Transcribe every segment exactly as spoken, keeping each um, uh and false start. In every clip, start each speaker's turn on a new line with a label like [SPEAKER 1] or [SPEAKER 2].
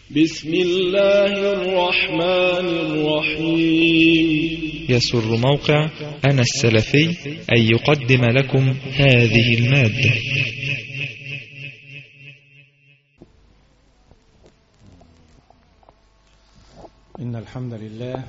[SPEAKER 1] بسم الله الرحمن الرحيم.
[SPEAKER 2] يسر موقع أنا السلفي أن يقدم لكم هذه المادة.
[SPEAKER 3] إن الحمد لله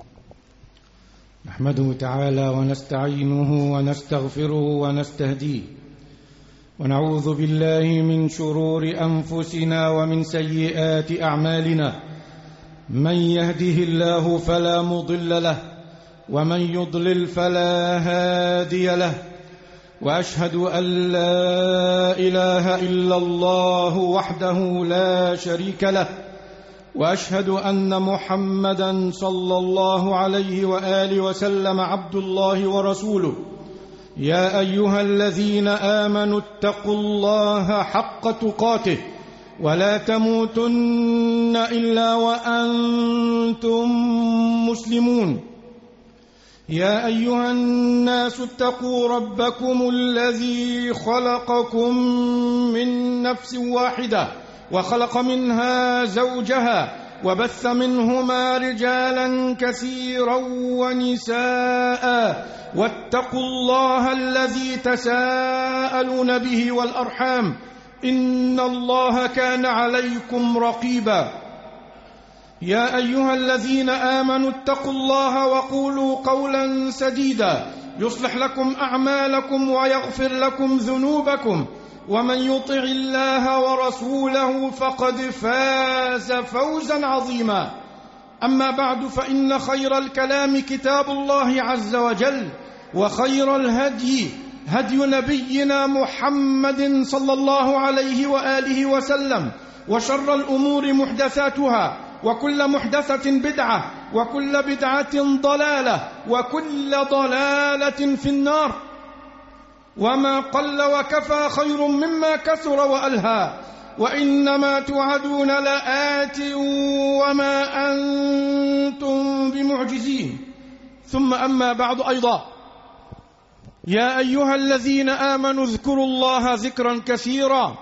[SPEAKER 3] نحمده تعالى ونستعينه ونستغفره ونستهديه، ونعوذ بالله من شرور أنفسنا ومن سيئات أعمالنا. من يهده الله فلا مضل له، ومن يضلل فلا هادي له، وأشهد أن لا إله إلا الله وحده لا شريك له، وأشهد أن محمدًا صلى الله عليه وآله وسلم عبد الله ورسوله. يا أيها الذين آمنوا اتقوا الله حق تقاته ولا تموتن إلا وأنتم مسلمون. يا أيها الناس اتقوا ربكم الذي خلقكم من نفس واحدة وخلق منها زوجها وبث منهما رجالا كثيرا ونساء، واتقوا الله الذي تساءلون به والأرحام، إن الله كان عليكم رقيبا. يا أيها الذين آمنوا اتقوا الله وقولوا قولا سديدا يصلح لكم أعمالكم ويغفر لكم ذنوبكم، ومن يطع الله ورسوله فقد فاز فوزا عظيما. أما بعد، فإن خير الكلام كتاب الله عز وجل، وخير الهدي هدي نبينا محمد صلى الله عليه وآله وسلم، وشر الأمور محدثاتها، وكل محدثة بدعة، وكل بدعة ضلالة، وكل ضلالة في النار. وما قل وكفى خير مما كثر وألهى، وإنما توعدون لآت وما أنتم بمعجزين. ثم أما بعد أيضا، يا أيها الذين آمنوا اذكروا الله ذكرا كثيرا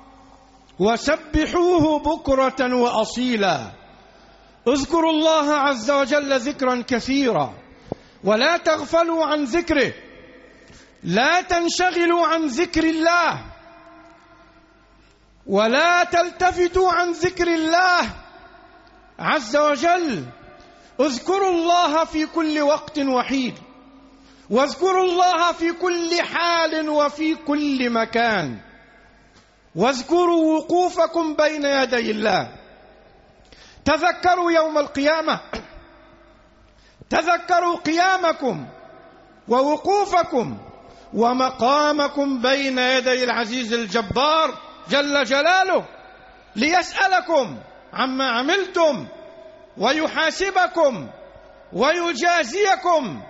[SPEAKER 3] وسبحوه بكرة وأصيلا. اذكروا الله عز وجل ذكرا كثيرا ولا تغفلوا عن ذكره، لا تنشغلوا عن ذكر الله ولا تلتفتوا عن ذكر الله عز وجل. اذكروا الله في كل وقت وحيد، واذكروا الله في كل حال وفي كل مكان، واذكروا وقوفكم بين يدي الله. تذكروا يوم القيامة، تذكروا قيامكم ووقوفكم ومقامكم بين يدي العزيز الجبار جل جلاله، ليسألكم عما عملتم ويحاسبكم ويجازيكم.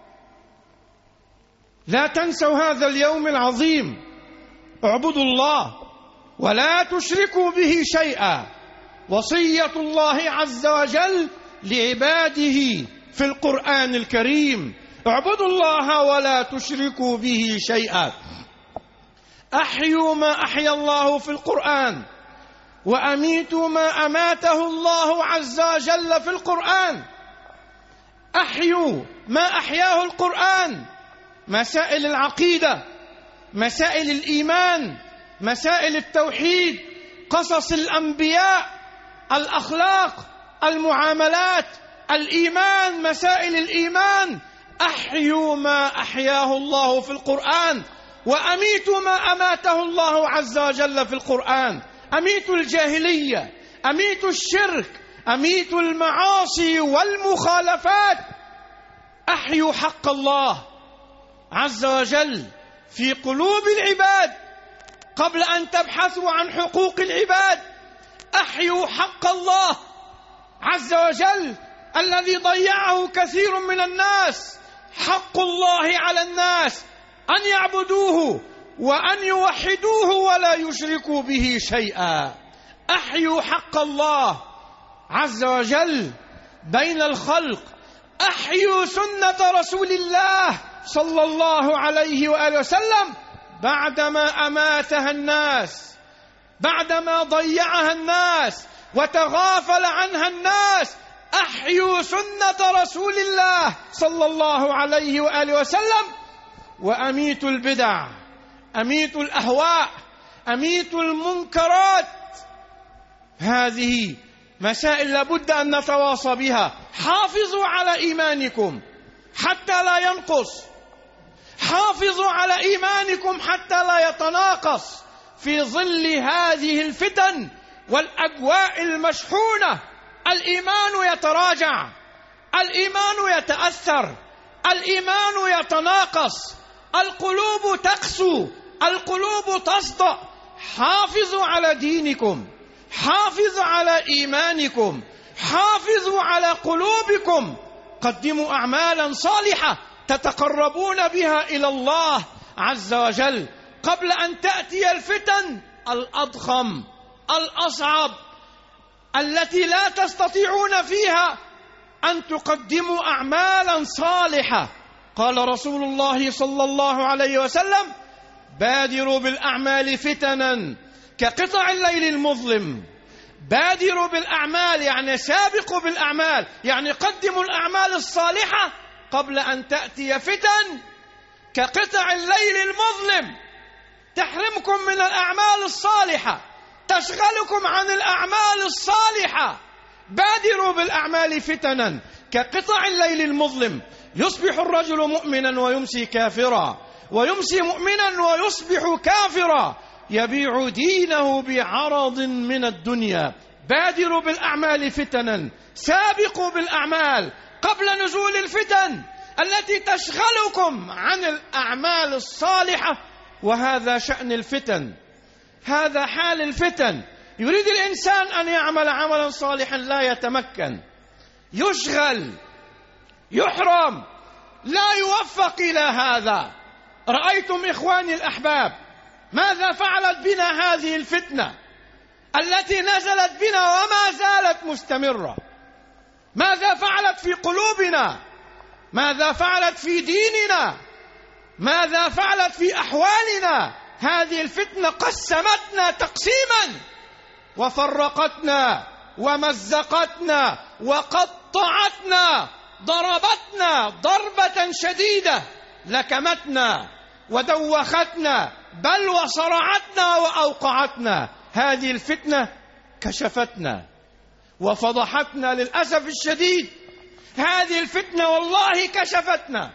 [SPEAKER 3] لا تنسوا هذا اليوم العظيم. اعبدوا الله ولا تشركوا به شيئا، وصية الله عز وجل لعباده في القرآن الكريم. اعبدوا الله ولا تشركوا به شيئا. أحيوا ما أحيا الله في القرآن، وأميتوا ما أماته الله عز وجل في القرآن. أحيوا ما أحياه القرآن، مسائل العقيدة، مسائل الإيمان، مسائل التوحيد، قصص الأنبياء، الأخلاق، المعاملات، الإيمان، مسائل الإيمان. أحيوا ما أحياه الله في القرآن، وأميتوا ما أماته الله عز وجل في القرآن. أميتوا الجاهلية، أميتوا الشرك، أميتوا المعاصي والمخالفات. أحيوا حق الله عز وجل في قلوب العباد قبل أن تبحثوا عن حقوق العباد. أحيوا حق الله عز وجل الذي ضيعه كثير من الناس. حق الله على الناس أن يعبدوه وأن يوحدوه ولا يشركوا به شيئا. أحيوا حق الله عز وجل بين الخلق. أحيوا سنة رسول الله صلى الله عليه وآله وسلم بعدما أماتها الناس، بعدما ضيعها الناس، وتغافل عنها الناس. أحيوا سنة رسول الله صلى الله عليه وآله وسلم، وأميتوا البدع، أميتوا الأهواء، أميتوا المنكرات. هذه مسائل لابد أن نتواصى بها. حافظوا على إيمانكم حتى لا ينقص، حافظوا على إيمانكم حتى لا يتناقص في ظل هذه الفتن والأجواء المشحونة. الإيمان يتراجع، الإيمان يتأثر، الإيمان يتناقص، القلوب تقسو، القلوب تصدأ. حافظوا على دينكم، حافظوا على إيمانكم، حافظوا على قلوبكم. قدموا أعمالا صالحة تتقربون بها إلى الله عز وجل قبل أن تأتي الفتن الأضخم الأصعب التي لا تستطيعون فيها أن تقدموا أعمالا صالحة. قال رسول الله صلى الله عليه وسلم: بادروا بالأعمال فتنا كقطع الليل المظلم. بادروا بالأعمال يعني سابقوا بالأعمال، يعني قدموا الأعمال الصالحة قبل أن تأتي فتن كقطع الليل المظلم تحرمكم من الأعمال الصالحة، تشغلكم عن الأعمال الصالحة. بادروا بالأعمال فتنا كقطع الليل المظلم، يصبح الرجل مؤمنا ويمسي كافرا، ويمسي مؤمنا ويصبح كافرا، يبيع دينه بعرض من الدنيا. بادروا بالأعمال فتنا، سابقوا بالأعمال قبل نزول الفتن التي تشغلكم عن الأعمال الصالحة. وهذا شأن الفتن، هذا حال الفتن. يريد الإنسان أن يعمل عملا صالحا لا يتمكن، يشغل، يحرم، لا يوفق إلى هذا. رأيتم إخواني الأحباب ماذا فعلت بنا هذه الفتنة التي نزلت بنا وما زالت مستمرة؟ ماذا فعلت في قلوبنا؟ ماذا فعلت في ديننا؟ ماذا فعلت في أحوالنا؟ هذه الفتنة قسمتنا تقسيما، وفرقتنا ومزقتنا وقطعتنا، ضربتنا ضربة شديدة، لكمتنا ودوختنا، بل وصرعتنا وأوقعتنا. هذه الفتنة كشفتنا وفضحتنا للأسف الشديد. هذه الفتنة والله كشفتنا،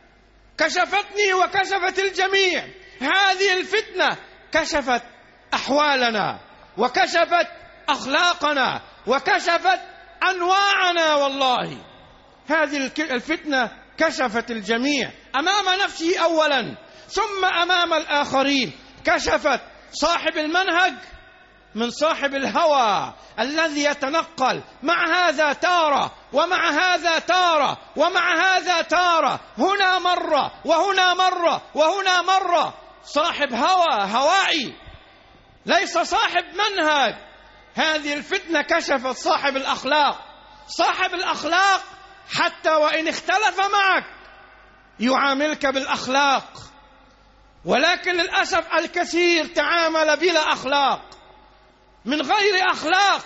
[SPEAKER 3] كشفتني وكشفت الجميع. هذه الفتنة كشفت أحوالنا وكشفت أخلاقنا وكشفت أنواعنا. والله هذه الفتنة كشفت الجميع أمام نفسه أولا ثم أمام الآخرين. كشفت صاحب المنهج من صاحب الهوى الذي يتنقل مع هذا تارة ومع هذا تارة ومع هذا تارة، هنا مرة وهنا مرة وهنا مرة. صاحب هوى هوائي ليس صاحب منهج. هذه الفتنة كشفت صاحب الأخلاق. صاحب الأخلاق حتى وإن اختلف معك يعاملك بالأخلاق، ولكن للأسف الكثير تعامل بلا أخلاق، من غير أخلاق.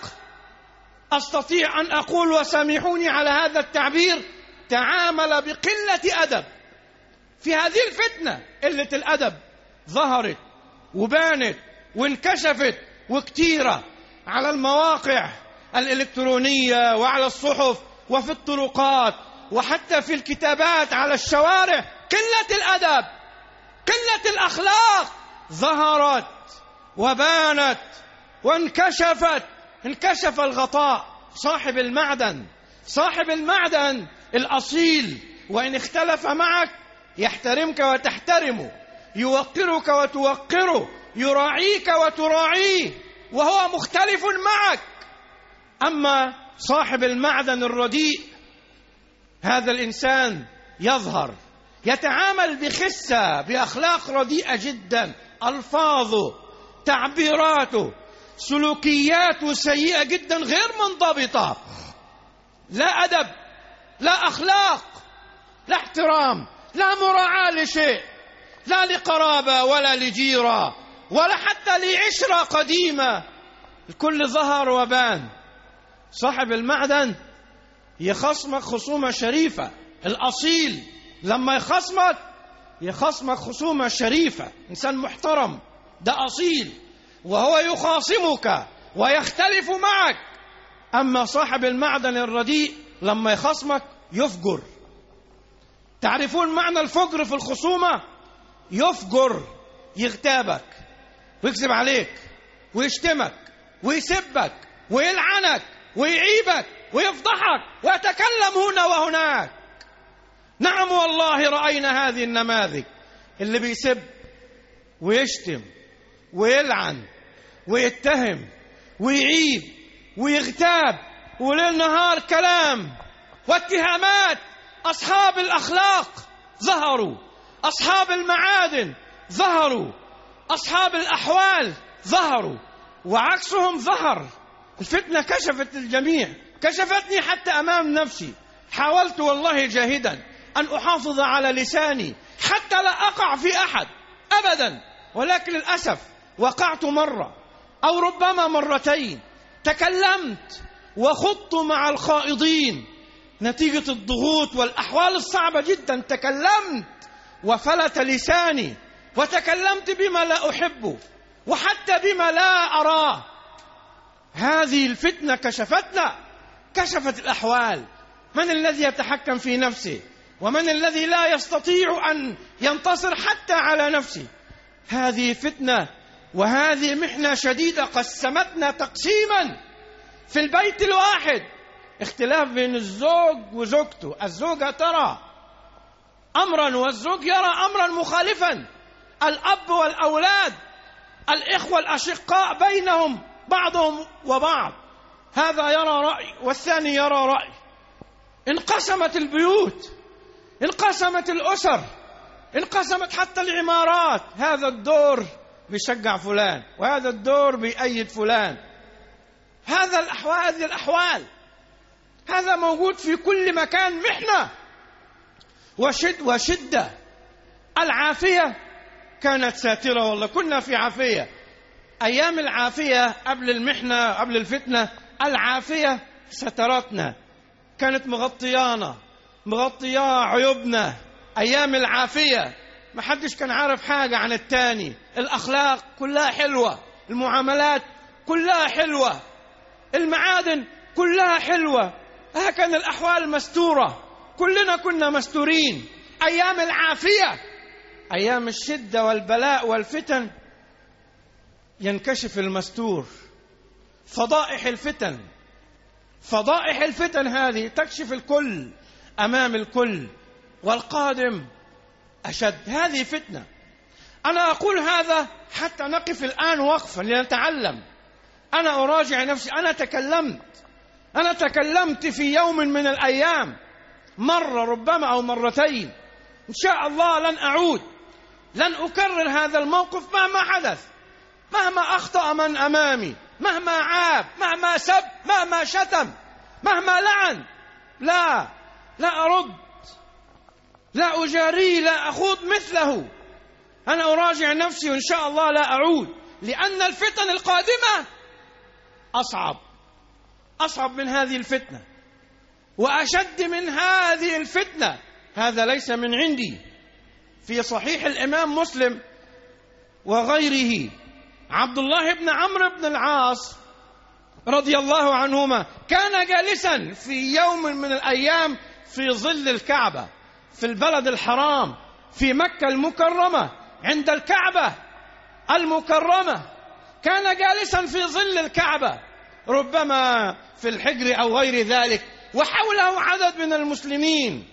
[SPEAKER 3] أستطيع أن أقول وسامحوني على هذا التعبير، تعامل بقلة أدب. في هذه الفتنة قلة الأدب ظهرت وبانت وانكشفت وكتيرة على المواقع الإلكترونية وعلى الصحف وفي الطرقات وحتى في الكتابات على الشوارع. قلة الأدب، قلة الأخلاق ظهرت وبانت وانكشفت. انكشف الغطاء. صاحب المعدن، صاحب المعدن الأصيل وإن اختلف معك يحترمك وتحترمه، يوقرك وتوقره، يراعيك وتراعيه وهو مختلف معك. أما صاحب المعدن الرديء هذا الإنسان يظهر يتعامل بخسة، بأخلاق رديئة جدا، ألفاظه، تعبيراته، سلوكياته سيئة جدا، غير منضبطة، لا أدب، لا أخلاق، لا احترام، لا مراعاة لشيء، لا لقرابة ولا لجيرة ولا حتى لعشرة قديمة. الكل ظهر وبان. صاحب المعدن يخصمك خصومة شريفة. الأصيل لما يخصمك يخصمك خصومة شريفة، إنسان محترم، ده أصيل، وهو يخاصمك ويختلف معك. أما صاحب المعدن الرديء لما يخصمك يفجر. تعرفون معنى الفجر في الخصومة؟ يفجر، يغتابك ويكذب عليك ويشتمك ويسبك ويلعنك ويعيبك ويفضحك ويتكلم هنا وهناك. نعم والله رأينا هذه النماذج، اللي بيسب ويشتم ويلعن ويتهم ويعيب ويغتاب وليل نهار كلام واتهامات. أصحاب الأخلاق ظهروا، أصحاب المعادن ظهروا، أصحاب الأحوال ظهروا، وعكسهم ظهر. الفتنة كشفت الجميع، كشفتني حتى أمام نفسي. حاولت والله جاهدا أن أحافظ على لساني حتى لا أقع في أحد أبدا، ولكن للأسف وقعت مرة أو ربما مرتين. تكلمت وخضت مع الخائضين نتيجة الضغوط والأحوال الصعبة جدا. تكلمت وفلت لساني، وتكلمت بما لا أحبه وحتى بما لا أراه. هذه الفتنة كشفتنا، كشفت الأحوال. من الذي يتحكم في نفسه، ومن الذي لا يستطيع أن ينتصر حتى على نفسه. هذه فتنة وهذه محنة شديدة قسمتنا تقسيما في البيت الواحد. اختلاف بين الزوج وزوجته، الزوجة ترى أمرا والزوج يرى أمرا مخالفا. الأب والأولاد، الإخوة الأشقاء بينهم بعضهم وبعض، هذا يرى رأي والثاني يرى رأي. انقسمت البيوت، انقسمت الأسر، انقسمت حتى العمارات. هذا الدور بيشجع فلان وهذا الدور بيأيد فلان. هذا الأحوال هذه الأحوال هذا موجود في كل مكان. محنة وشد وشدة. العافية كانت ساترة، والله كنا في عافية. أيام العافية قبل المحنة قبل الفتنة، العافية سترتنا، كانت مغطيانا مغطيا عيوبنا. أيام العافية ما حدش كان عارف حاجة عن التاني. الأخلاق كلها حلوة، المعاملات كلها حلوة، المعادن كلها حلوة. هكذا الأحوال مستورة، كلنا كنا مستورين. أيام العافية. أيام الشدة والبلاء والفتن ينكشف المستور. فضائح الفتن فضائح الفتن هذه تكشف الكل أمام الكل، والقادم أشد. هذه فتنة. أنا أقول هذا حتى نقف الآن وقفا لنتعلم. أنا أراجع نفسي. أنا تكلمت أنا تكلمت في يوم من الأيام مرة ربما أو مرتين. إن شاء الله لن أعود، لن أكرر هذا الموقف مهما حدث، مهما أخطأ من أمامي، مهما عاب، مهما سب، مهما شتم، مهما لعن. لا لا أرد، لا أجاري، لا أخوض مثله. أنا أراجع نفسي وإن شاء الله لا أعود، لأن الفتن القادمة أصعب أصعب من هذه الفتنة وأشد من هذه الفتنة. هذا ليس من عندي. في صحيح الإمام مسلم وغيره، عبد الله بن عمرو بن العاص رضي الله عنهما كان جالسا في يوم من الأيام في ظل الكعبة في البلد الحرام في مكة المكرمة، عند الكعبة المكرمة. كان جالسا في ظل الكعبة، ربما في الحجر أو غير ذلك، وحوله عدد من المسلمين،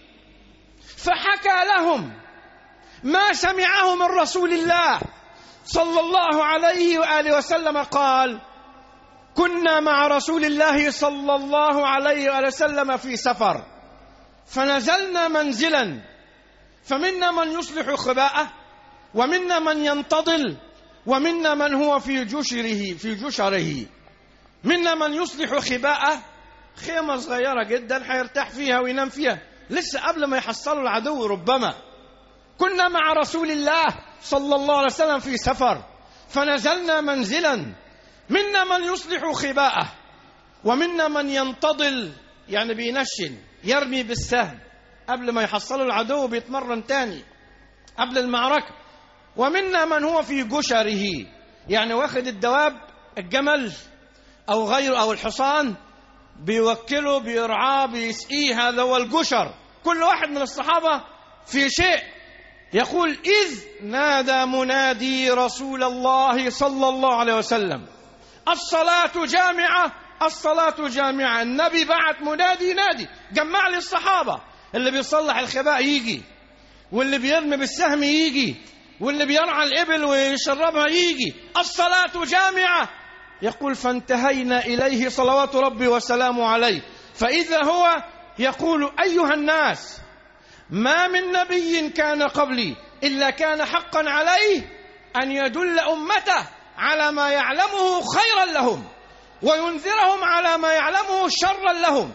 [SPEAKER 3] فحكى لهم ما سمعه من رسول الله صلى الله عليه وآله وسلم. قال: كنا مع رسول الله صلى الله عليه وآله وسلم في سفر، فنزلنا منزلا، فمنا من يصلح خباءه، ومنا من ينتضل، ومنا من هو في جشره في جشره منا من يصلح خباءه، خيمة صغيرة جدا حيرتاح فيها وينام فيها لسه قبل ما يحصلوا العدو ربما. كنا مع رسول الله صلى الله عليه وسلم في سفر، فنزلنا منزلا منا من يصلح خباءه، ومنا من ينتضل يعني بينشن يرمي بالسهم قبل ما يحصلوا العدو، بيتمرن تاني قبل المعركة. ومنا من هو في جشره يعني واخد الدواب الجمل أو غيره أو الحصان بيوكله بيرعاه بيسقيه، هذا هو الجشر. كل واحد من الصحابة في شيء. يقول إذ نادى منادي رسول الله صلى الله عليه وسلم الصلاة جامعة الصلاة جامعة. النبي بعت منادي نادي جمع لي الصحابة، اللي بيصلح الخباء يجي، واللي بيرمي بالسهم يجي، واللي بيرعى الإبل ويشربها يجي، الصلاة جامعة. يقول فانتهينا إليه صلوات ربي وسلامه عليه، فإذا هو يقول أيها الناس ما من نبي كان قبلي إلا كان حقا عليه أن يدل أمته على ما يعلمه خيرا لهم وينذرهم على ما يعلمه شرا لهم.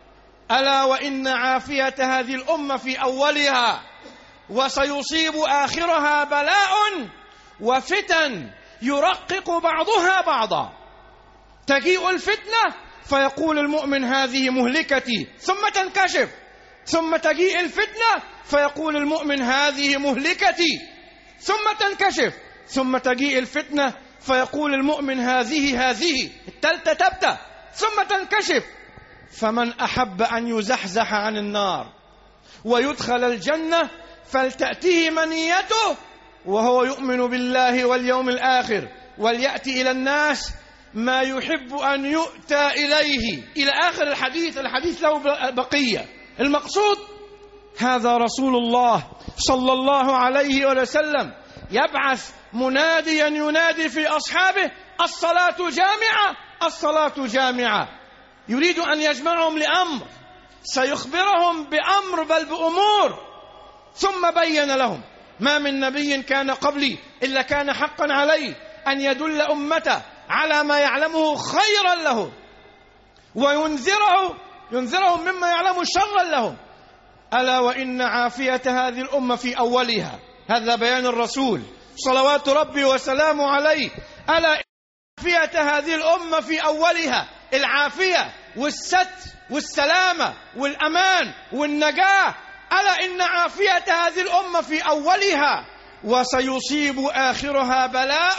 [SPEAKER 3] ألا وإن عافية هذه الأمة في أولها وسيصيب آخرها بلاء وفتن يرقق بعضها بعضا. تجيء الفتنة فيقول المؤمن هذه مهلكتي ثم تنكشف، ثم تجيء الفتنة فيقول المؤمن هذه مهلكتي ثم تنكشف، ثم تجيء الفتنة فيقول المؤمن هذه هذه التالتة تبتة ثم تنكشف. فمن أحب أن يزحزح عن النار ويدخل الجنة فلتأتيه منيته وهو يؤمن بالله واليوم الآخر وليأتي إلى الناس ما يحب أن يؤتى إليه، إلى آخر الحديث. الحديث له بقية. المقصود هذا رسول الله صلى الله عليه وسلم يبعث مناديا ينادي في أصحابه الصلاة جامعة الصلاة جامعة. يريد أن يجمعهم لأمر سيخبرهم بأمر بل بأمور. ثم بين لهم ما من نبي كان قبلي إلا كان حقا عليه أن يدل أمته على ما يعلمه خيرا له وينذره ينذرهم مما يعلمه شرا لهم. ألا وإن عافية هذه الأمة في أولها، هذا بيان الرسول صلوات ربي وسلامه عليه. ألا إن عافية هذه الأمة في أولها، العافية والستر والسلامة والأمان والنجاة. ألا إن عافية هذه الأمة في أولها وسيصيب آخرها بلاء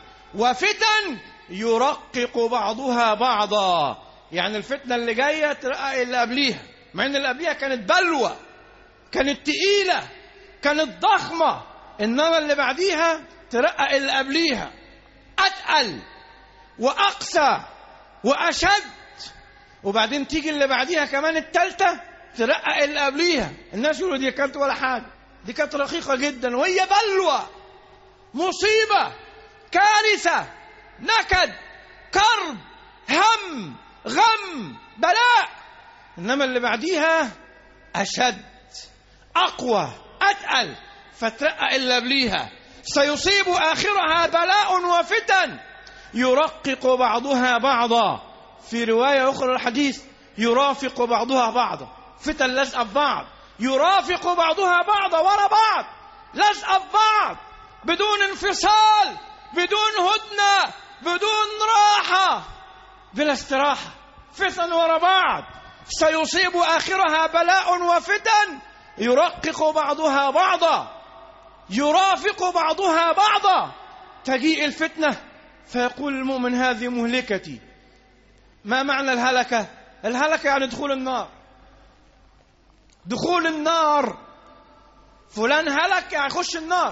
[SPEAKER 3] وفتن يرقق بعضها بعضا. يعني الفتنة اللي جاية ترقق اللي قبليها، مع ان اللي قبليها كانت بلوى، كانت تقيلة، كانت ضخمة، انما اللي بعديها ترقق اللي قبليها اتقل واقسى واشد. وبعدين تيجي اللي بعديها كمان التالتة ترقق اللي قبليها. الناس يقولوا دي كانت ولا حاجة، دي كانت رقيقة جدا، وهي بلوى، مصيبة، كارثة، نكد، كرب، هم، غم، بلاء. إنما اللي بعديها أشد، أقوى، أتقل، فترقق اللي قبليها. سيصيب آخرها بلاء وفتن يرقق بعضها بعضا. في رواية أخرى الحديث يرافق بعضها بعضا، فتن لازقة في بعض، يرافق بعضها بعضا ورا بعض، لازقة في بعض بدون انفصال، بدون هدنة، بدون راحة، بلا استراحة، فتن ورا بعض. سيصيب آخرها بلاء وفتن يرقق بعضها بعضا، يرافق بعضها بعضا. تجيء الفتنة فيقول المؤمن هذه مهلكتي. ما معنى الهلكة؟ الهلكة يعني دخول النار، دخول النار. فلان هلك يعني يخش النار.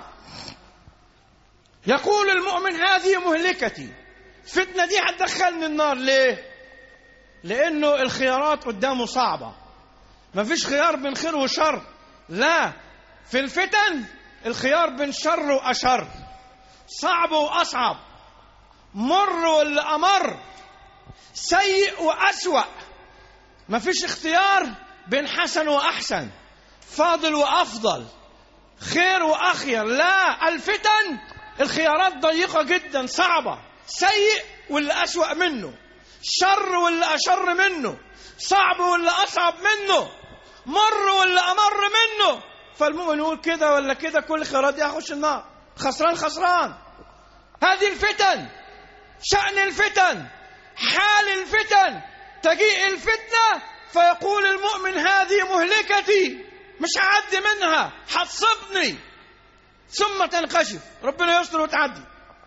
[SPEAKER 3] يقول المؤمن هذه مهلكتي، فتنة دي هتدخلني النار. ليه؟ لأنه الخيارات قدامه صعبة، ما فيش خيار بين خير وشر. لا، في الفتن الخيار بين شر وأشر، صعب وأصعب، مر ولا أمر، سيء وأسوأ. ما فيش اختيار بين حسن وأحسن، فاضل وأفضل، خير وأخير. لا، الفتن الخيارات ضيقة جدا، صعبة، سيء ولا أسوأ منه، شر ولا أشر منه، صعب ولا أصعب منه، مر ولا أمر منه. فالمؤمن يقول كده ولا كده، كل خيارات دي هخش النار، خسران خسران. هذه الفتن شأن الفتن، حال الفتن. تجيء الفتنة فيقول المؤمن هذه مهلكتي، مش هعدي منها، هتصبني، ثم تنكشف، ربنا يستر وتعدي.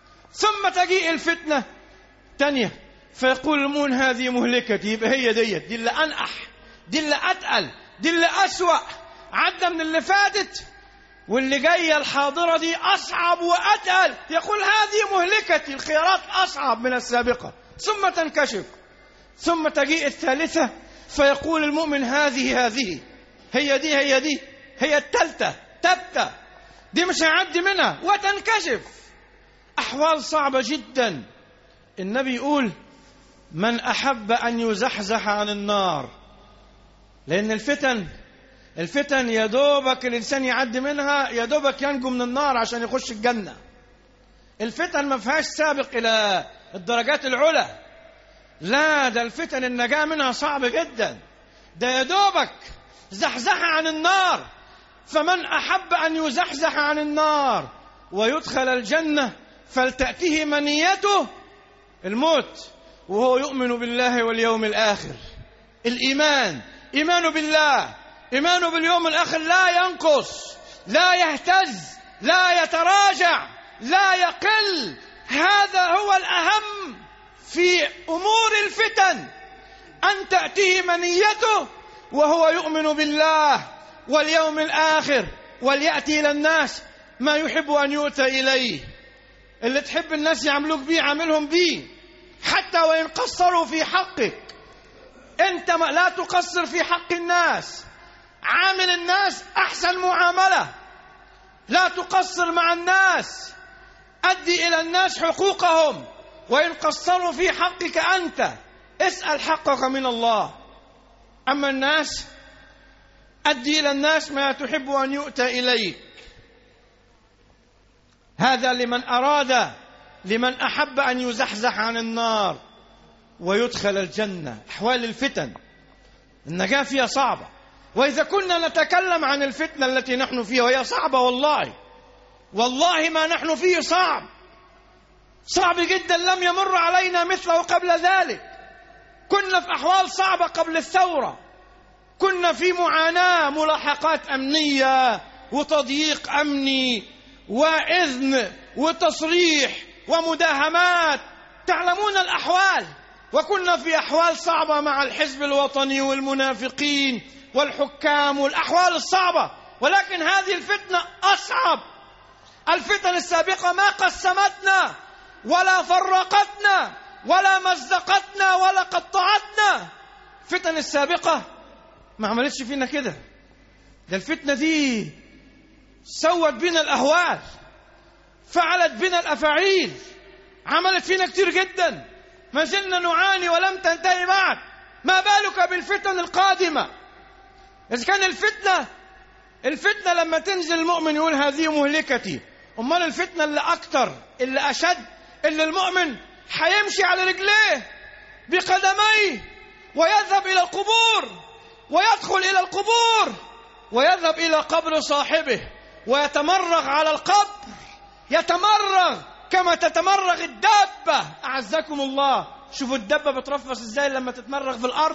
[SPEAKER 3] ثم تجيء الفتنة تانية فيقول المؤمن هذه مهلكتي، يبقى هي ديت، دي اللي أنقح، دي اللي أتقل، دي اللي أسوأ، عدى من اللي فاتت، واللي جاية الحاضرة دي أصعب وأتقل، يقول هذه مهلكتي، الخيارات أصعب من السابقة. ثم تنكشف. ثم تجيء الثالثة فيقول المؤمن هذه هذه هي دي هي دي هي الثالثة تبتة، دي مش هيعدي منها، وتنكشف. أحوال صعبة جدا. النبي يقول من أحب أن يزحزح عن النار، لأن الفتن الفتن يا دوبك الإنسان يعدي منها، يا دوبك ينجو من النار عشان يخش الجنة. الفتن ما فيهاش سابق إلى الدرجات العلى، لا، ده الفتن النجاة منها صعب جدا، ده يا دوبك زحزح عن النار. فمن أحب أن يزحزح عن النار ويدخل الجنة فلتأته منيته الموت وهو يؤمن بالله واليوم الآخر. الإيمان، إيمان بالله، إيمان باليوم الآخر لا ينقص، لا يهتز، لا يتراجع، لا يقل. هذا هو الأهم في أمور الفتن، أن تأتيه منيته وهو يؤمن بالله واليوم الآخر، وليأتي إلى الناس ما يحب أن يؤتى إليه. اللي تحب الناس يعملوك بيه عاملهم بيه، حتى وإن قصروا في حقك، أنت لا تقصر في حق الناس، عامل الناس أحسن معاملة، لا تقصر مع الناس، أدي إلى الناس حقوقهم، وإن قصروا في حقك أنت اسأل حقك من الله. أما الناس أدي إلى الناس ما تحب أن يؤتى إليك. هذا لمن أراد، لمن أحب أن يزحزح عن النار ويدخل الجنة. أحوال الفتن النجاة فيها صعبة، وإذا كنا نتكلم عن الفتنة التي نحن فيها وهي صعبة، والله والله ما نحن فيه صعب، صعب جدا، لم يمر علينا مثله قبل ذلك. كنا في أحوال صعبة قبل الثورة، كنا في معاناة، ملاحقات أمنية وتضييق أمني وإذن وتصريح ومداهمات، تعلمون الأحوال. وكنا في أحوال صعبة مع الحزب الوطني والمنافقين والحكام، والأحوال الصعبة. ولكن هذه الفتنة أصعب. الفتن السابقة ما قسمتنا ولا فرقتنا ولا مزقتنا ولا قطعتنا. الفتن السابقة ما عملتش فينا كده، ده الفتنة دي سوت بنا الأهوال، فعلت بنا الأفاعيل، عملت فينا كتير جدا، ما زلنا نعاني ولم تنتهي بعد، ما بالك بالفتن القادمة. إذا كان الفتنة الفتنة لما تنزل المؤمن يقول هذه مهلكتي، أمال الفتنة اللي أكتر، اللي أشد، اللي المؤمن حيمشي على رجليه بقدميه ويذهب إلى القبور، ويدخل إلى القبور، ويذهب إلى قبر صاحبه ويتمرغ على القبر، يتمرغ كما تتمرغ الدابة. أعزكم الله، شوفوا الدابة بترفس إزاي لما تتمرغ في الأرض،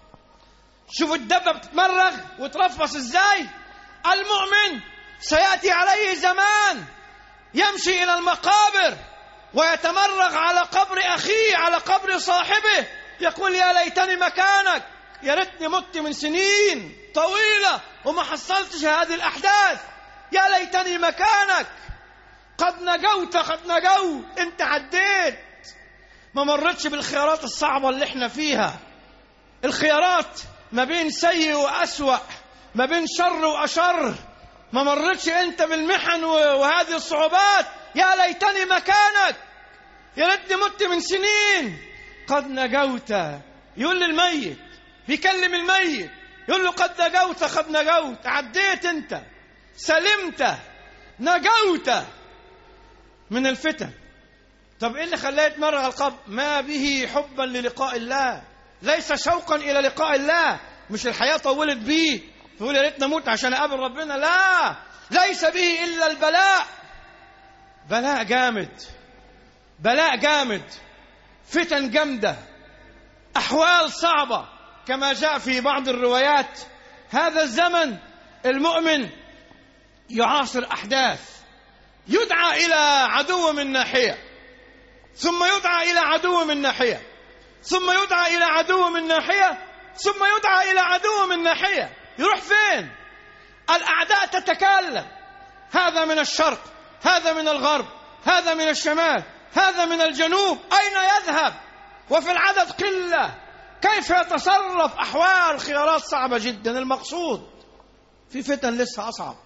[SPEAKER 3] شوفوا الدابة بتتمرغ وترفس إزاي. المؤمن سيأتي عليه زمان يمشي إلى المقابر ويتمرغ على قبر أخيه، على قبر صاحبه، يقول يا ليتني مكانك، يا ريتني مت من سنين طويلة وما حصلتش هذه الأحداث، يا ليتني مكانك، قد نجوت قد نجوت، انت عديت، ما مرتش بالخيارات الصعبة اللي احنا فيها. الخيارات ما بين سيء وأسوأ، ما بين شر وأشر، ما مرتش انت بالمحن وهذه الصعوبات. يا ليتني مكانك، يا ريتني مت من سنين، قد نجوت. يقول للميت، بيكلم الميت، يقول له قد نجوت قد نجوت، عديت انت، سلمت، نجوت من الفتن. طب ايه اللي خلاه يتمرغ القبر؟ ما به حبا للقاء الله، ليس شوقا الى لقاء الله. مش الحياة طولت بيه تقول يا ريت نموت عشان اقابل ربنا، لا، ليس به الا البلاء، بلاء جامد، بلاء جامد. فتن جامدة، أحوال صعبة كما جاء في بعض الروايات. هذا الزمن المؤمن يعاصر أحداث، يدعى إلى عدو من ناحية، ثم يدعى إلى عدو من ناحية، ثم يدعى إلى عدو من ناحية، ثم يدعى إلى عدو من ناحية. يروح فين؟ الأعداء تتكلم، هذا من الشرق، هذا من الغرب، هذا من الشمال، هذا من الجنوب. أين يذهب وفي العدد قلة؟ كيف يتصرف؟ أحوال خيارات صعبة جدا. المقصود في فتن لسه أصعب،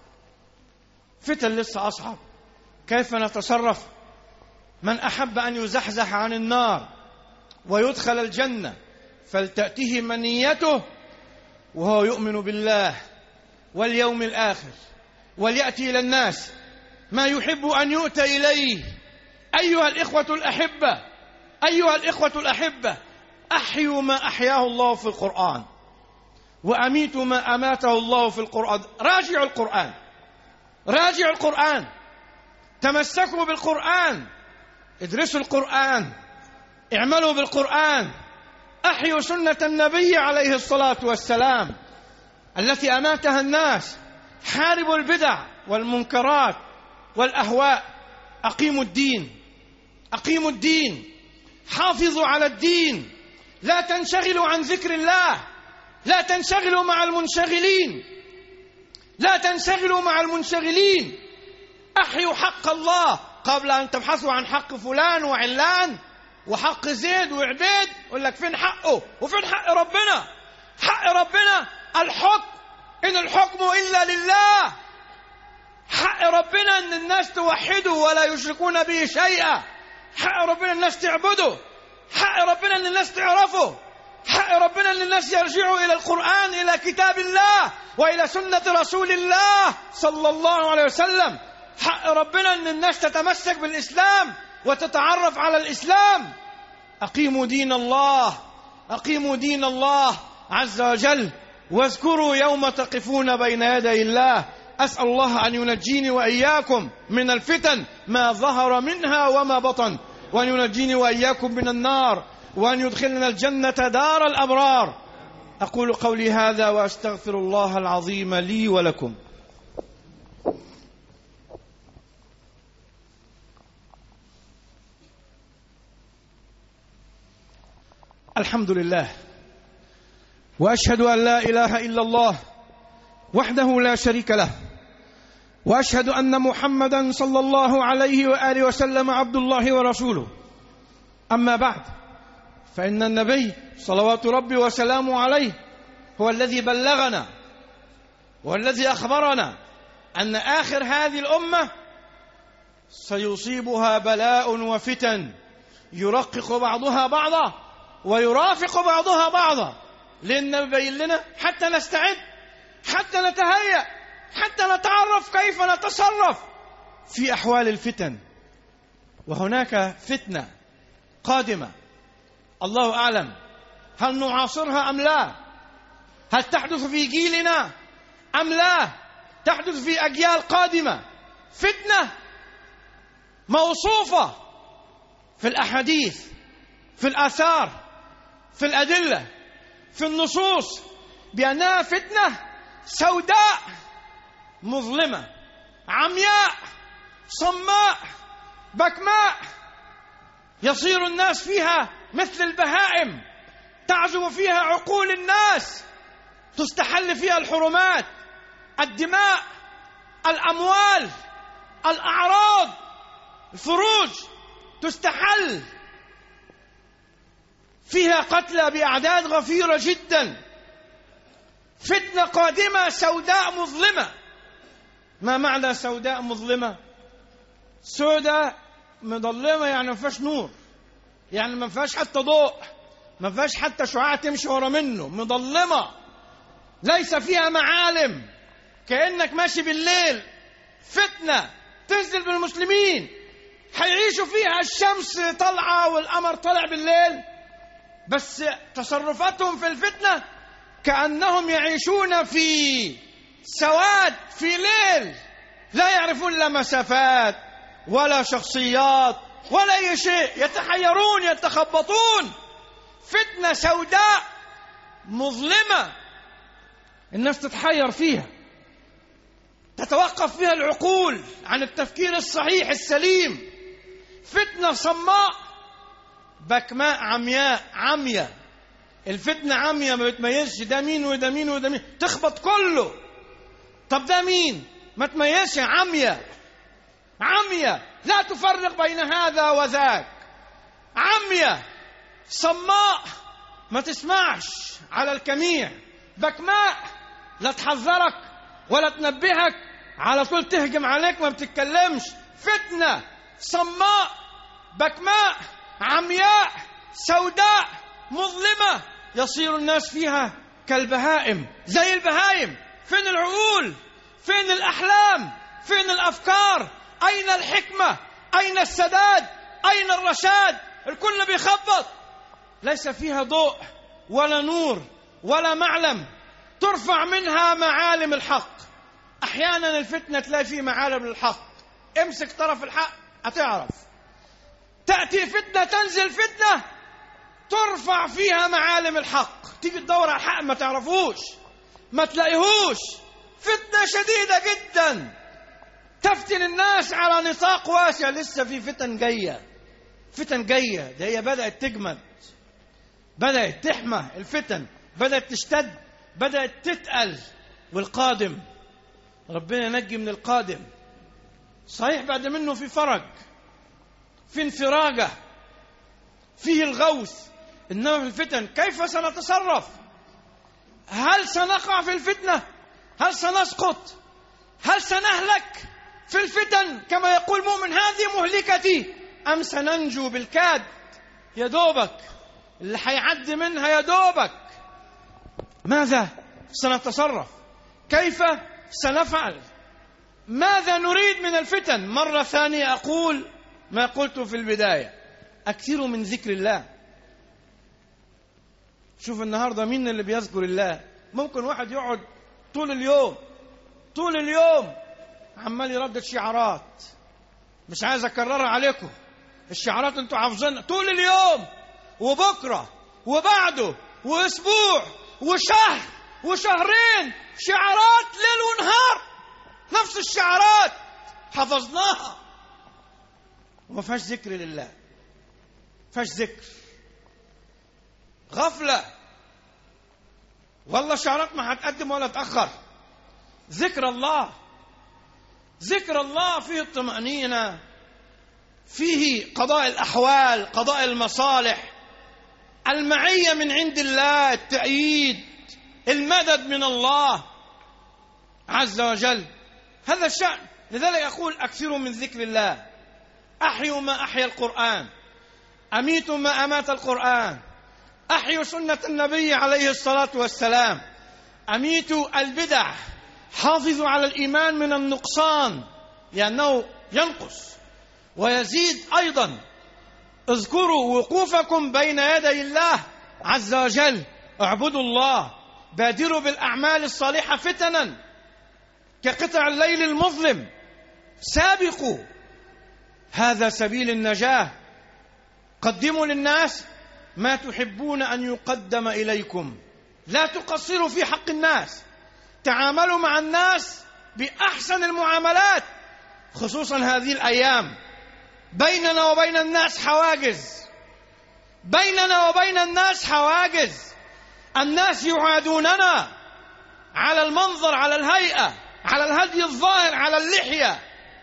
[SPEAKER 3] فتن لسه أصعب. كيف نتصرف؟ من أحب أن يزحزح عن النار ويدخل الجنة فلتأته منيته وهو يؤمن بالله واليوم الآخر وليأتي إلى الناس ما يحب أن يؤتى إليه. أيها الإخوة الأحبة، أيها الإخوة الأحبة، أحيوا ما أحياه الله في القرآن وأميتوا ما أماته الله في القرآن. راجعوا القرآن، راجعوا القرآن، تمسكوا بالقرآن، ادرسوا القرآن، اعملوا بالقرآن، أحيوا سنة النبي عليه الصلاة والسلام التي أماتها الناس. حاربوا البدع والمنكرات والأهواء. أقيموا الدين، أقيموا الدين، حافظوا على الدين، لا تنشغلوا عن ذكر الله، لا تنشغلوا مع المنشغلين، لا تنشغلوا مع المنشغلين. أحيوا حق الله قبل أن تبحثوا عن حق فلان وعلان وحق زيد وعبيد. يقول لك فين حقه وفين حق ربنا؟ حق ربنا الحكم، إن الحكم إلا لله. حق ربنا أن الناس توحده ولا يشركون به شيئا. حق ربنا الناس تعبده، حق ربنا أن الناس تعرفه، حق ربنا أن الناس يرجعوا إلى القرآن، إلى كتاب الله وإلى سنة رسول الله صلى الله عليه وسلم. حق ربنا أن الناس تتمسك بالإسلام وتتعرف على الإسلام. أقيموا دين الله، أقيموا دين الله عز وجل، واذكروا يوم تقفون بين يدي الله. أسأل الله أن ينجيني وإياكم من الفتن ما ظهر منها وما بطن، وأن ينجيني وإياكم من النار، وأن يدخلنا الجنة دار الأبرار. أقول قولي هذا وأستغفر الله العظيم لي ولكم. الحمد لله، وأشهد أن لا إله إلا الله وحده لا شريك له، وأشهد أن محمدا صلى الله عليه وآله وسلم عبد الله ورسوله. أما بعد، فإن النبي صلوات ربي وسلامه عليه هو الذي بلغنا والذي أخبرنا أن آخر هذه الأمة سيصيبها بلاء وفتن يرقق بعضها بعضا ويرافق بعضها بعضا. لأن بين لنا حتى نستعد، حتى نتهيأ، حتى نتعرف كيف نتصرف في أحوال الفتن. وهناك فتنة قادمة، الله أعلم هل نعاصرها أم لا، هل تحدث في جيلنا أم لا، تحدث في أجيال قادمة. فتنة موصوفة في الأحاديث، في الآثار، في الأدلة، في النصوص، بأنها فتنة سوداء مظلمة عمياء صماء بكماء، يصير الناس فيها مثل البهائم، تعزم فيها عقول الناس، تستحل فيها الحرمات، الدماء، الأموال، الأعراض، الفروج تستحل، فيها قتلى بأعداد غفيرة جدا. فتنة قادمة سوداء مظلمة. ما معنى سوداء مظلمة؟ سوداء مظلمة يعني ما فيهاش نور، يعني ما فيهاش حتى ضوء، ما فيهاش حتى شعاع تمشي ورا منه. مظلمة ليس فيها معالم، كأنك ماشي بالليل. فتنة تنزل بالمسلمين، هيعيشوا فيها الشمس طالعة والقمر طالع بالليل، بس تصرفاتهم في الفتنة كأنهم يعيشون في سواد في ليل، لا يعرفون لا مسافات ولا شخصيات ولا أي شيء، يتحيرون يتخبطون. فتنة سوداء مظلمة الناس تتحير فيها، تتوقف فيها العقول عن التفكير الصحيح السليم. فتنة صماء بكماء عمياء عمية. الفتنة عمية ما بتميزش ده مين وده مين وده مين، تخبط كله. طب ده مين؟ ما تميزش، عمية عمية لا تفرق بين هذا وذاك، عمية صماء ما تسمعش على الجميع، بكماء لا تحذرك ولا تنبهك، على طول تهجم عليك ما بتتكلمش. فتنة صماء بكماء عمياء سوداء مظلمة، يصير الناس فيها كالبهائم، زي البهائم. فين العقول؟ فين الأحلام؟ فين الأفكار؟ أين الحكمة؟ أين السداد؟ أين الرشاد؟ الكل بيخبط، ليس فيها ضوء ولا نور ولا معلم ترفع منها معالم الحق. أحيانا الفتنة تلاقي فيه معالم الحق، امسك طرف الحق هتعرف. تأتي فتنة تنزل فتنة ترفع فيها معالم الحق، تيجي تدور على الحق ما تعرفوش ما تلاقيهوش. فتنة شديدة جدا تفتن الناس على نطاق واسع. لسه في فتن جاية، فتن جاية، ده هي بدأت تجمد، بدأت تحمى، الفتن بدأت تشتد، بدأت تتقل. والقادم ربنا ينجي من القادم. صحيح بعد منه في فرج، في انفراجة، فيه الغوث، إنما في الفتن كيف سنتصرف؟ هل سنقع في الفتنة؟ هل سنسقط؟ هل سنهلك في الفتن كما يقول مؤمن هذه مهلكتي، أم سننجو بالكاد؟ يا دوبك اللي حيعدي منها، يا دوبك. ماذا سنتصرف؟ كيف سنفعل؟ ماذا نريد من الفتن؟ مرة ثانية أقول ما قلت في البداية، أكثروا من ذكر الله. شوف النهاردة مين اللي بيذكر الله؟ ممكن واحد يقعد طول اليوم طول اليوم عمال يردد شعارات، مش عايز أكررها عليكم، الشعارات انتوا حافظينها طول اليوم وبكرة وبعده وأسبوع وشهر وشهرين، شعارات ليل ونهار، نفس الشعارات حفظناها وما فيهاش ذكر لله، ما فيهاش ذكر. غفلة، والله شعارات ما هتقدم ولا تأخر. ذكر الله، ذكر الله فيه الطمأنينة، فيه قضاء الأحوال، قضاء المصالح، المعية من عند الله، التأييد، المدد من الله عز وجل. هذا الشأن. لذلك أقول أكثروا من ذكر الله. أحيوا ما أحيا القرآن، أميتوا ما أمات القرآن، أحيوا سنة النبي عليه الصلاة والسلام، أميتوا البدع، حافظوا على الإيمان من النقصان لأنه ينقص ويزيد أيضا. اذكروا وقوفكم بين يدي الله عز وجل، اعبدوا الله، بادروا بالأعمال الصالحة فتنا كقطع الليل المظلم، سابقوا، هذا سبيل النجاة. قدموا للناس ما تحبون أن يقدم إليكم، لا تقصروا في حق الناس، تعاملوا مع الناس بأحسن المعاملات، خصوصا هذه الأيام بيننا وبين الناس حواجز، بيننا وبين الناس حواجز. الناس يعادوننا على المنظر، على الهيئة، على الهدي الظاهر، على اللحية،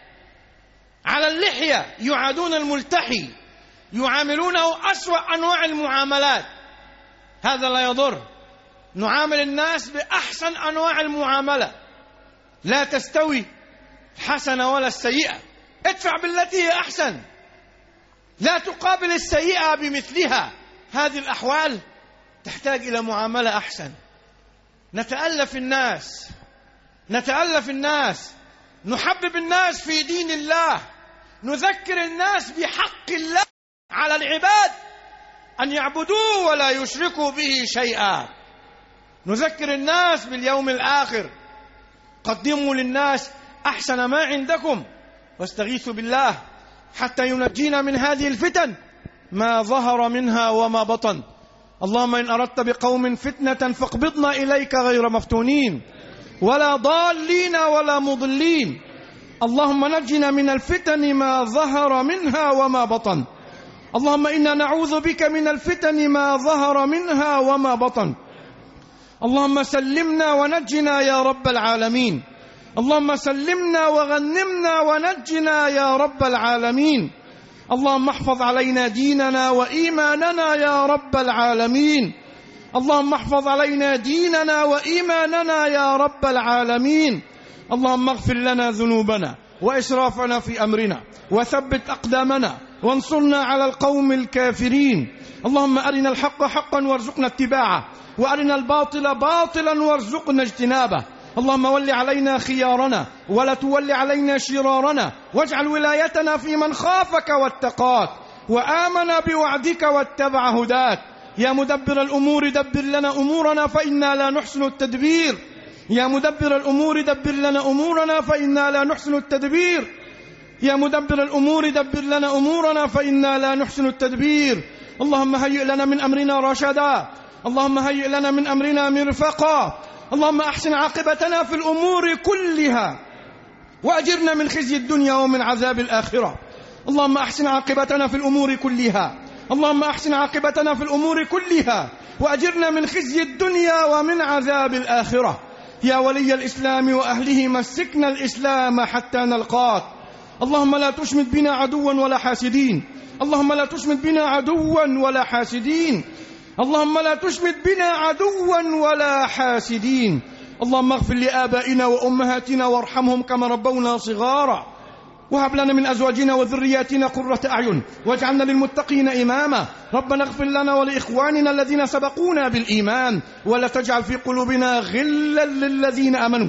[SPEAKER 3] على اللحية يعادون الملتحي، يعاملونه أسوأ أنواع المعاملات. هذا لا يضر، نعامل الناس بأحسن أنواع المعاملة، لا تستوي الحسنة ولا السيئة، ادفع بالتي هي أحسن، لا تقابل السيئة بمثلها. هذه الأحوال تحتاج إلى معاملة أحسن. نتألف الناس، نتألف الناس، نحبب الناس في دين الله، نذكر الناس بحق الله على العباد أن يعبدوه ولا يشركوا به شيئا، نذكر الناس باليوم الآخر، قدموا للناس أحسن ما عندكم واستغيثوا بالله حتى ينجينا من هذه الفتن ما ظهر منها وما بطن. اللهم إن أردت بقوم فتنة فاقبضنا إليك غير مفتونين ولا ضالين ولا مضلين. اللهم نجنا من الفتن ما ظهر منها وما بطن. اللهم إنا نعوذ بك من الفتن ما ظهر منها وما بطن. اللهم سلمنا ونجنا يا رب العالمين. اللهم سلمنا وغنمنا ونجنا يا رب العالمين. اللهم احفظ علينا ديننا وإيماننا يا رب العالمين. اللهم احفظ علينا ديننا وإيماننا يا رب العالمين. اللهم اغفر لنا ذنوبنا وإسرافنا في أمرنا وثبت أقدامنا وانصرنا على القوم الكافرين. اللهم أرنا الحق حقا وارزقنا اتباعه وأرنا الباطل باطلا وارزقنا اجتنابه. اللهم ول علينا خيارنا ولا تول علينا شرارنا واجعل ولايتنا في من خافك واتقاك وآمن بوعدك واتبع هداك. يا مدبر الأمور دبر لنا أمورنا فإنا لا نحسن التدبير. يا مدبر الأمور دبر لنا أمورنا فإنا لا نحسن التدبير. يا مدبر الأمور دبر لنا أمورنا فإنا لا نحسن التدبير. اللهم هيئ لنا من أمرنا رشدا. اللهم هيئ لنا من أمرنا مرفقا. اللهم أحسن عاقبتنا في الأمور كلها وأجرنا من خزي الدنيا ومن عذاب الآخرة. اللهم أحسن عاقبتنا في الأمور كلها. اللهم أحسن عاقبتنا في الأمور كلها وأجرنا من خزي الدنيا ومن عذاب الآخرة. يا ولي الإسلام وأهله مسكنا الإسلام حتى نلقاك. اللهم لا تشمت بنا عدوا ولا حاسدين. اللهم لا تشمت بنا عدوا ولا حاسدين. اللهم لا تشمت بنا عدوا ولا حاسدين. اللهم اغفر لآبائنا وأمهاتنا وارحمهم كما ربونا صغارا وهب لنا من أزواجنا وذرياتنا قرة أعين واجعلنا للمتقين إماما. ربنا اغفر لنا ولإخواننا الذين سبقونا بالإيمان ولا تجعل في قلوبنا غلا للذين آمنوا.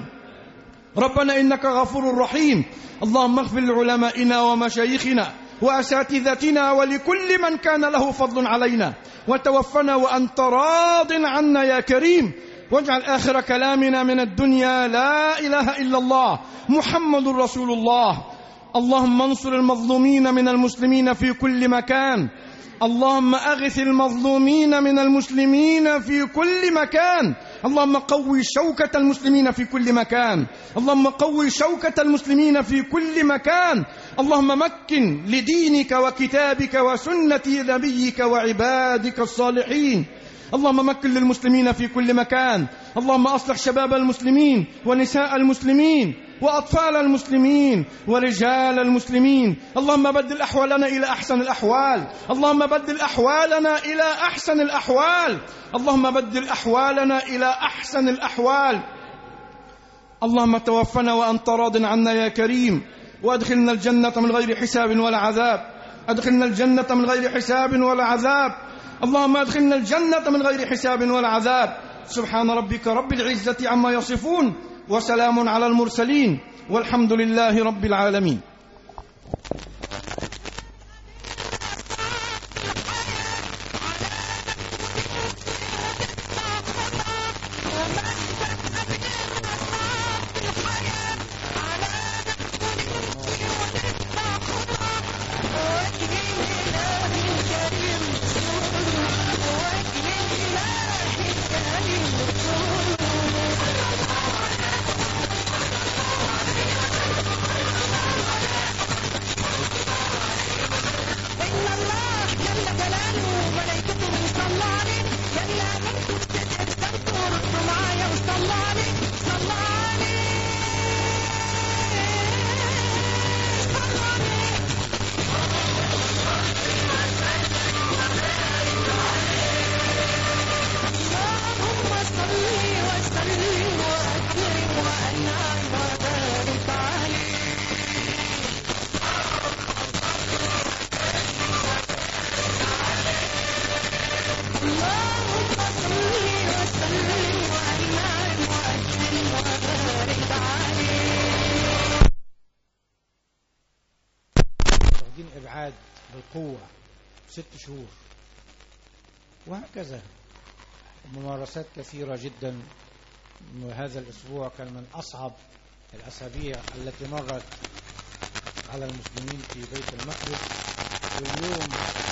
[SPEAKER 3] ربنا إنك غفور رحيم. اللهم اغفر لعلمائنا ومشايخنا وأساتذتنا ولكل من كان له فضل علينا وتوفنا وأنت راض عنا يا كريم. واجعل آخر كلامنا من الدنيا لا إله إلا الله محمد رسول الله. اللهم انصر المظلومين من المسلمين في كل مكان. اللهم أغث المظلومين من المسلمين في كل مكان. اللهم قوي شوكة المسلمين في كل مكان. اللهم قوي شوكة المسلمين في كل مكان. اللهم مكن لدينك وكتابك وسنة نبيك وعبادك الصالحين. اللهم مكن للمسلمين في كل مكان. اللهم أصلح شباب المسلمين ونساء المسلمين وأطفال المسلمين ورجال المسلمين. اللهم بدل أحوالنا إلى أحسن الأحوال. اللهم بدل أحوالنا إلى أحسن الأحوال. اللهم بدل أحوالنا إلى أحسن الأحوال. اللهم توفنا وأنت راض عنا يا كريم وأدخلنا الجنة من غير حساب ولا عذاب. أدخلنا الجنة من غير حساب ولا عذاب. اللهم أدخلنا الجنة من غير حساب ولا عذاب. سبحان ربك رب العزة عما يصفون وسلام على المرسلين والحمد لله رب العالمين.
[SPEAKER 4] إبعاد بالقوة ست شهور وهكذا ممارسات كثيرة جدا. وهذا الأسبوع كان من أصعب الأسابيع التي مرت على المسلمين في بيت المقدس. واليوم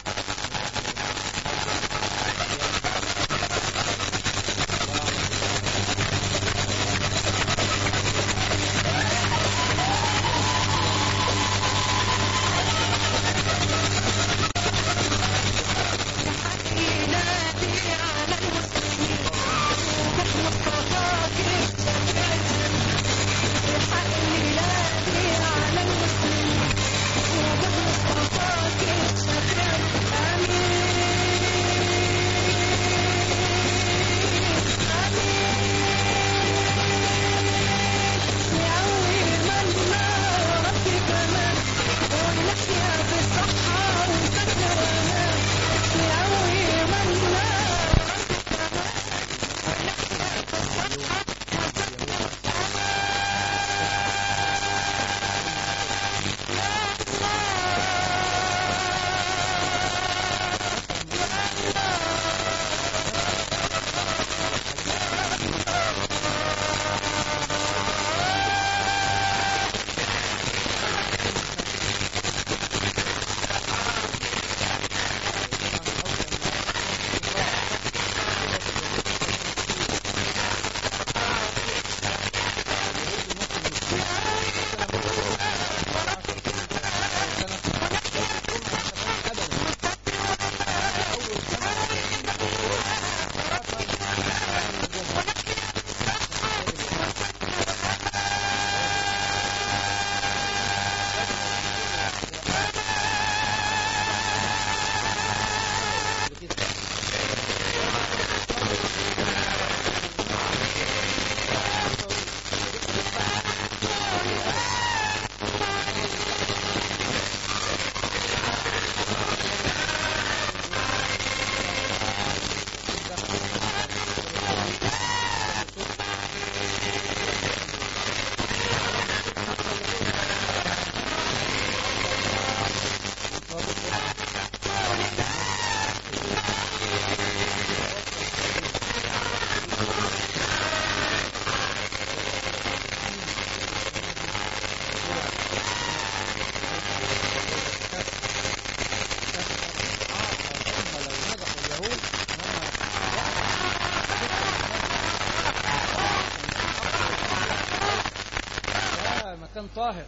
[SPEAKER 4] مكان طاهر.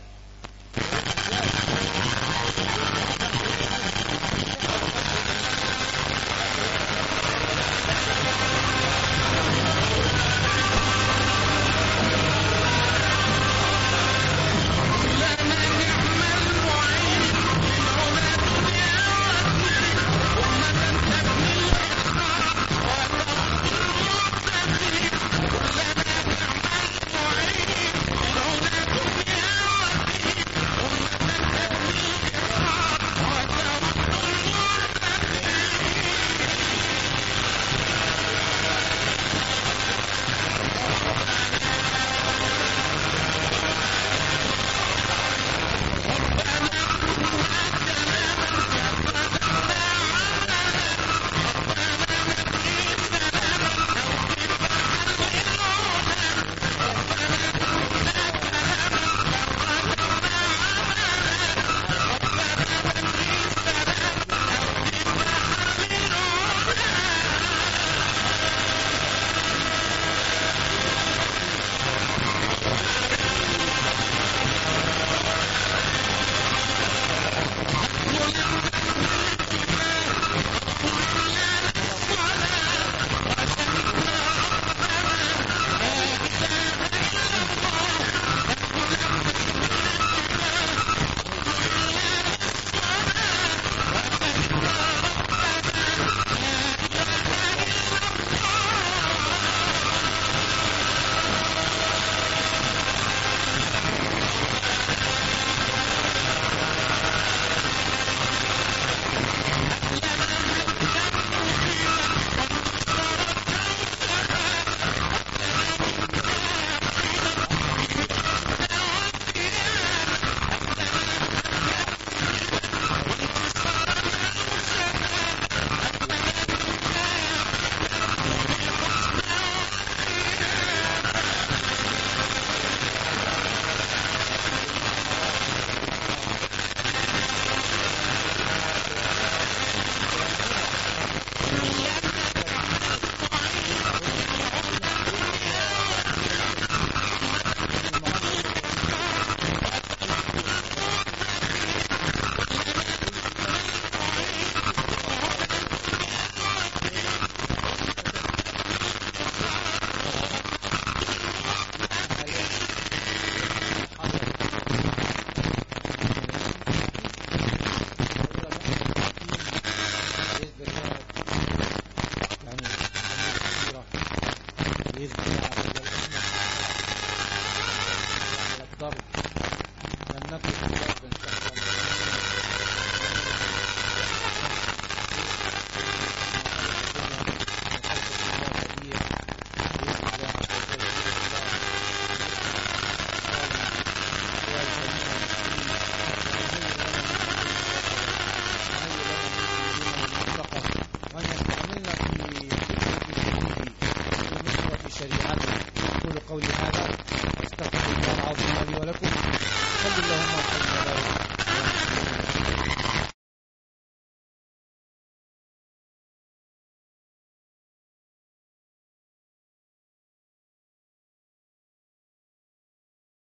[SPEAKER 4] بإذن الله عز وجل على الضرب لم نكن الضرب إن شاء الله قولي هذا استغفر الله العظيم لي ولكم